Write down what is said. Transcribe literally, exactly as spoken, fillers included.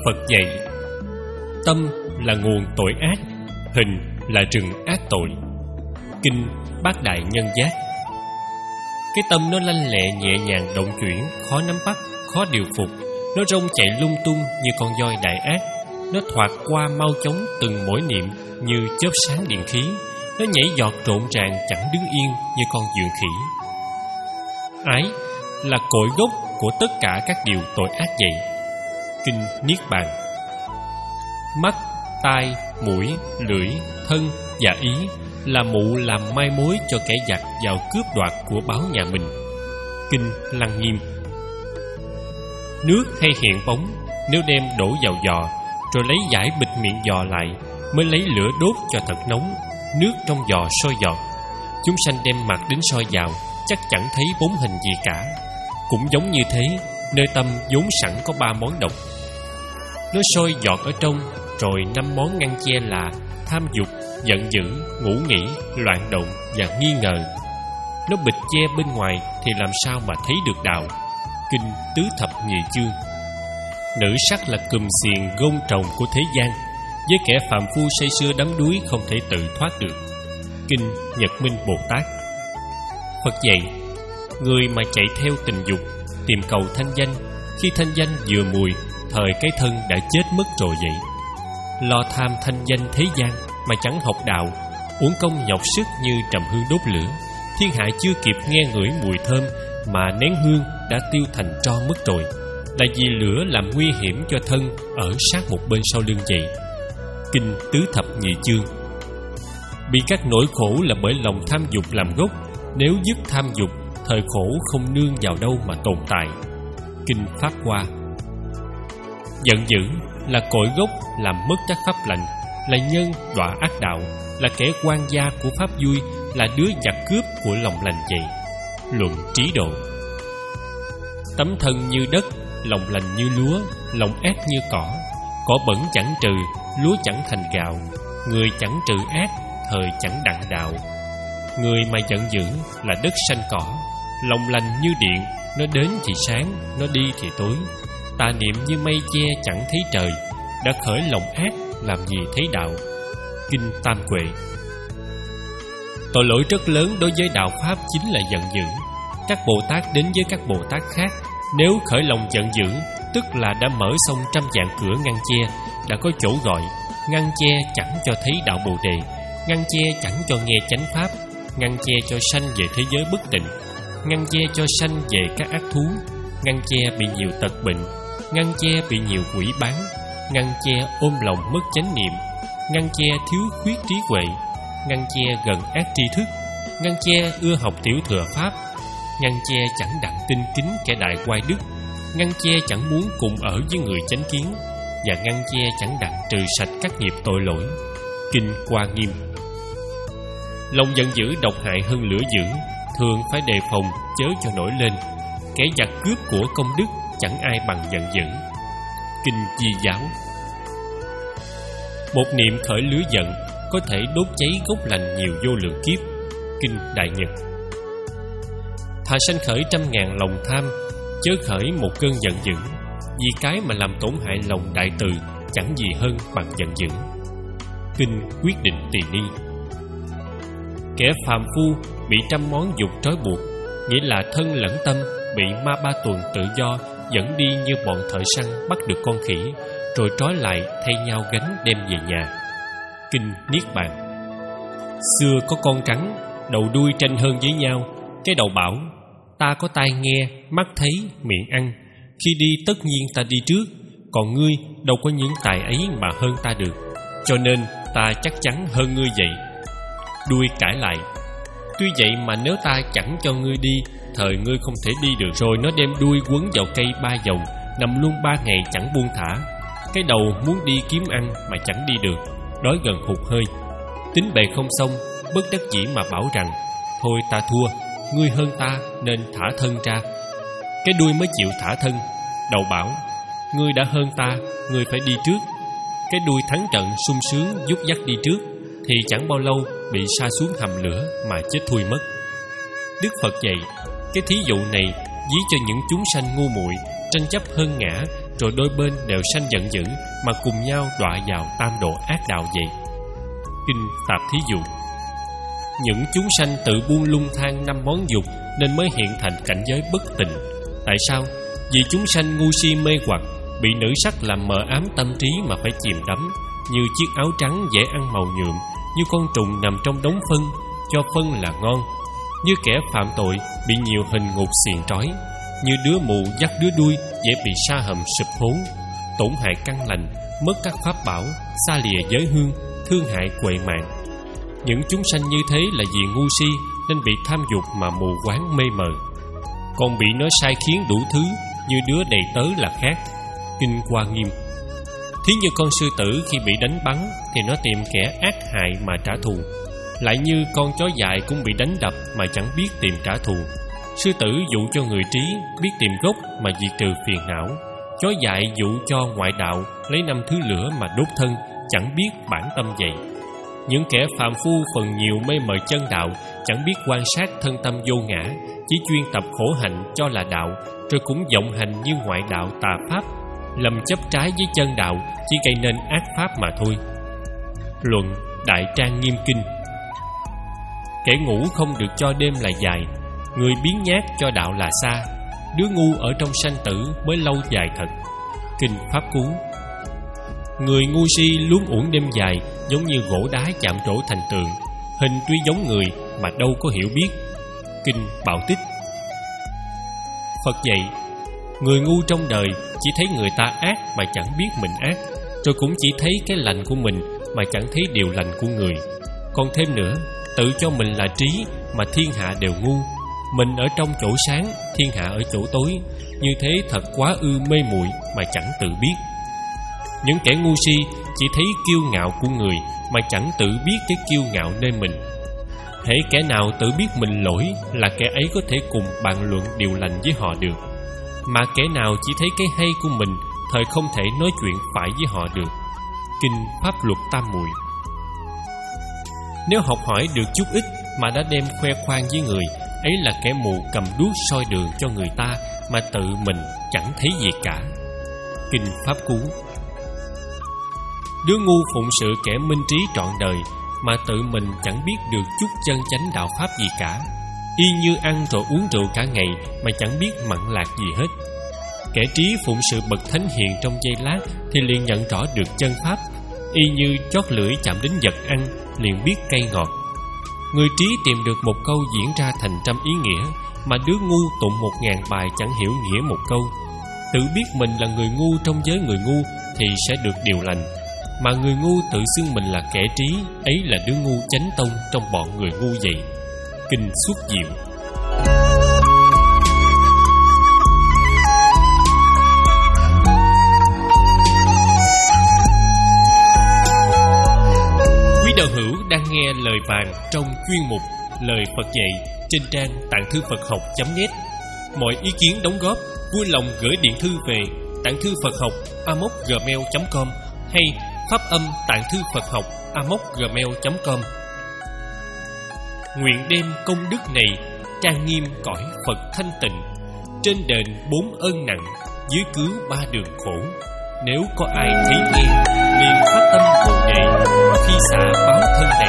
Phật dạy: tâm là nguồn tội ác, hình là rừng ác tội. Kinh Bát Đại Nhân Giác. Cái tâm nó lanh lẹ, nhẹ nhàng, động chuyển, khó nắm bắt, khó điều phục. Nó rong chạy lung tung như con voi đại ác. Nó thoạt qua mau chóng từng mỗi niệm như chớp sáng điện khí. Nó nhảy giọt rộn ràng chẳng đứng yên như con dượng khỉ. Ái là cội gốc của tất cả các điều tội ác vậy. Kinh Niết Bàn. Mắt, tai, mũi, lưỡi, thân và ý là mụ làm mai mối cho kẻ giặc vào cướp đoạt của báo nhà mình. Kinh Lăng Nghiêm. Nước hay hiện bóng, nếu đem đổ vào giò rồi lấy dải bịt miệng giò lại, mới lấy lửa đốt cho thật nóng, nước trong giò sôi giọt. Chúng sanh đem mặt đến soi vào, chắc chẳng thấy bóng hình gì cả. Cũng giống như thế, nơi tâm vốn sẵn có ba món độc. Nó sôi giọt ở trong, rồi năm món ngăn che là tham dục, giận dữ, ngủ nghỉ, loạn động và nghi ngờ. Nó bịt che bên ngoài thì làm sao mà thấy được đạo. Kinh Tứ Thập Nhị Chương. Nữ sắc là cùm xiềng gông trồng của thế gian, với kẻ phàm phu say sưa đắm đuối không thể tự thoát được. Kinh Nhật Minh Bồ Tát. Phật dạy: người mà chạy theo tình dục, tìm cầu thanh danh, khi thanh danh vừa mùi, thời cái thân đã chết mất rồi vậy. Lo tham thanh danh thế gian mà chẳng học đạo, uổng công nhọc sức như trầm hương đốt lửa. Thiên hạ chưa kịp nghe ngửi mùi thơm mà nén hương đã tiêu thành tro mất rồi, là vì lửa làm nguy hiểm cho thân ở sát một bên sau lưng vậy. Kinh Tứ Thập Nhị Chương. Bị các nỗi khổ là bởi lòng tham dục làm gốc. Nếu dứt tham dục, thời khổ không nương vào đâu mà tồn tại. Kinh Pháp Hoa. Giận dữ là cội gốc làm mất các pháp lành, là nhân đọa ác đạo, là kẻ quan gia của pháp vui, là đứa giặc cướp của lòng lành vậy. Luận Trí Độ. Tấm thân như đất, lòng lành như lúa, lòng ác như cỏ. Cỏ bẩn chẳng trừ, lúa chẳng thành gạo. Người chẳng trừ ác, thời chẳng đặng đạo. Người mà giận dữ là đất xanh cỏ. Lòng lành như điện, nó đến thì sáng, nó đi thì tối. Tà niệm như mây che chẳng thấy trời. Đã khởi lòng ác, làm gì thấy đạo. Kinh Tam Huệ. Tội lỗi rất lớn đối với đạo Pháp chính là giận dữ. Các Bồ Tát đến với các Bồ Tát khác, nếu khởi lòng giận dữ, tức là đã mở xong trăm vạn cửa ngăn che, đã có chỗ gọi. Ngăn che chẳng cho thấy đạo Bồ Đề, ngăn che chẳng cho nghe chánh Pháp, ngăn che cho sanh về thế giới bất tịnh, ngăn che cho sanh về các ác thú, ngăn che bị nhiều tật bệnh, ngăn che bị nhiều quỷ bán, ngăn che ôm lòng mất chánh niệm, ngăn che thiếu khuyết trí huệ, ngăn che gần ác tri thức, ngăn che ưa học tiểu thừa Pháp, ngăn che chẳng đặng tin kính kẻ đại oai đức, ngăn che chẳng muốn cùng ở với người chánh kiến, và ngăn che chẳng đặng trừ sạch các nghiệp tội lỗi. Kinh Hoa Nghiêm. Lòng giận dữ độc hại hơn lửa dữ, thường phải đề phòng chớ cho nổi lên. Kẻ giặc cướp của công đức chẳng ai bằng giận dữ. Kinh Di Giáo. Một niệm khởi lửa giận có thể đốt cháy gốc lành nhiều vô lượng kiếp. Kinh Đại Nhật. Thà sanh khởi trăm ngàn lòng tham, chớ khởi một cơn giận dữ, vì cái mà làm tổn hại lòng đại từ chẳng gì hơn bằng giận dữ. Kinh Quyết Định Tỳ Ni. Kẻ phàm phu bị trăm món dục trói buộc, nghĩa là thân lẫn tâm bị ma ba tuần tự do dẫn đi như bọn thợ săn bắt được con khỉ, rồi trói lại thay nhau gánh đem về nhà. Kinh Niết Bàn. Xưa có con trắng, đầu đuôi tranh hơn với nhau. Cái đầu bảo: ta có tai nghe, mắt thấy, miệng ăn, khi đi tất nhiên ta đi trước, còn ngươi đâu có những tài ấy mà hơn ta được, cho nên ta chắc chắn hơn ngươi vậy. Đuôi cãi lại: tuy vậy mà nếu ta chẳng cho ngươi đi, thời ngươi không thể đi được. Rồi nó đem đuôi quấn vào cây ba vòng, nằm luôn ba ngày chẳng buông thả. Cái đầu muốn đi kiếm ăn mà chẳng đi được, đói gần hụt hơi. Tính bề không xong, bất đắc dĩ mà bảo rằng: thôi ta thua, ngươi hơn ta nên thả thân ra. Cái đuôi mới chịu thả thân. Đầu bảo: ngươi đã hơn ta, ngươi phải đi trước. Cái đuôi thắng trận sung sướng dút dắt đi trước, thì chẳng bao lâu bị sa xuống hầm lửa mà chết thui mất. Đức Phật dạy: cái thí dụ này ví cho những chúng sanh ngu muội, tranh chấp hơn ngã rồi đôi bên đều sanh giận dữ mà cùng nhau đọa vào tam độ ác đạo vậy. Kinh Tạp Thí Dụ. Những chúng sanh tự buông lung than năm món dục nên mới hiện thành cảnh giới bất tịnh. Tại sao? Vì chúng sanh ngu si mê hoặc, bị nữ sắc làm mờ ám tâm trí mà phải chìm đắm, như chiếc áo trắng dễ ăn màu nhuộm, như con trùng nằm trong đống phân, cho phân là ngon, như kẻ phạm tội bị nhiều hình ngục xiềng trói, như đứa mù dắt đứa đuôi dễ bị sa hầm sụp hố, tổn hại căn lành, mất các pháp bảo, xa lìa giới hương, thương hại quệ mạng. Những chúng sanh như thế là vì ngu si nên bị tham dục mà mù quáng mê mờ, còn bị nó sai khiến đủ thứ, như đứa đầy tớ là khác. Kinh Hoa Nghiêm. Thí như con sư tử khi bị đánh bắn thì nó tìm kẻ ác hại mà trả thù, lại như con chó dại cũng bị đánh đập mà chẳng biết tìm trả thù. Sư tử dụ cho người trí biết tìm gốc mà diệt trừ phiền não, chó dại dụ cho ngoại đạo lấy năm thứ lửa mà đốt thân, chẳng biết bản tâm vậy. Những kẻ phàm phu phần nhiều mê mờ chân đạo, chẳng biết quan sát thân tâm vô ngã, chỉ chuyên tập khổ hạnh cho là đạo, rồi cũng vọng hành như ngoại đạo tà pháp, lầm chấp trái với chân đạo, chỉ gây nên ác pháp mà thôi. Luận Đại Trang Nghiêm Kinh. Kẻ ngủ không được cho đêm là dài, người biếng nhác cho đạo là xa, đứa ngu ở trong sanh tử mới lâu dài thật. Kinh Pháp Cú. Người ngu si luống uổng đêm dài, giống như gỗ đá chạm trổ thành tường, hình tuy giống người mà đâu có hiểu biết. Kinh Bảo Tích. Phật dạy, người ngu trong đời chỉ thấy người ta ác mà chẳng biết mình ác, rồi cũng chỉ thấy cái lành của mình mà chẳng thấy điều lành của người. Còn thêm nữa, tự cho mình là trí mà thiên hạ đều ngu. Mình ở trong chỗ sáng, thiên hạ ở chỗ tối, như thế thật quá ư mê muội mà chẳng tự biết. Những kẻ ngu si chỉ thấy kiêu ngạo của người mà chẳng tự biết cái kiêu ngạo nơi mình. Hễ kẻ nào tự biết mình lỗi là kẻ ấy có thể cùng bàn luận điều lành với họ được, mà kẻ nào chỉ thấy cái hay của mình thời không thể nói chuyện phải với họ được. Kinh Pháp Luật Tam Muội. Nếu học hỏi được chút ít mà đã đem khoe khoang với người, ấy là kẻ mù cầm đuốc soi đường cho người ta mà tự mình chẳng thấy gì cả. Kinh Pháp Cú. Đứa ngu phụng sự kẻ minh trí trọn đời mà tự mình chẳng biết được chút chân chánh đạo pháp gì cả, y như ăn rồi uống rượu cả ngày mà chẳng biết mặn lạc gì hết. Kẻ trí phụng sự bậc thánh hiền trong giây lát thì liền nhận rõ được chân pháp, y như chót lưỡi chạm đến vật ăn liền biết cay ngọt. Người trí tìm được một câu diễn ra thành trăm ý nghĩa, mà đứa ngu tụng một ngàn bài chẳng hiểu nghĩa một câu. Tự biết mình là người ngu trong giới người ngu thì sẽ được điều lành, mà người ngu tự xưng mình là kẻ trí, ấy là đứa ngu chánh tông trong bọn người ngu vậy. Kinh Xuất Diệu. Quý đạo hữu đang nghe lời vàng trong chuyên mục Lời Phật dạy trên trang tạng thư Phật học chấm net. Mọi ý kiến đóng góp vui lòng gửi điện thư về tạng thư Phật học a m o c gmail chấm com hay pháp âm tạng thư Phật học a m o c gmail chấm com. Nguyện đem công đức này trang nghiêm cõi Phật thanh tịnh, trên đền bốn ơn nặng, dưới cứu ba đường khổ. Nếu có ai thấy nghe liền phát tâm bồ đề, khi xả báo thân này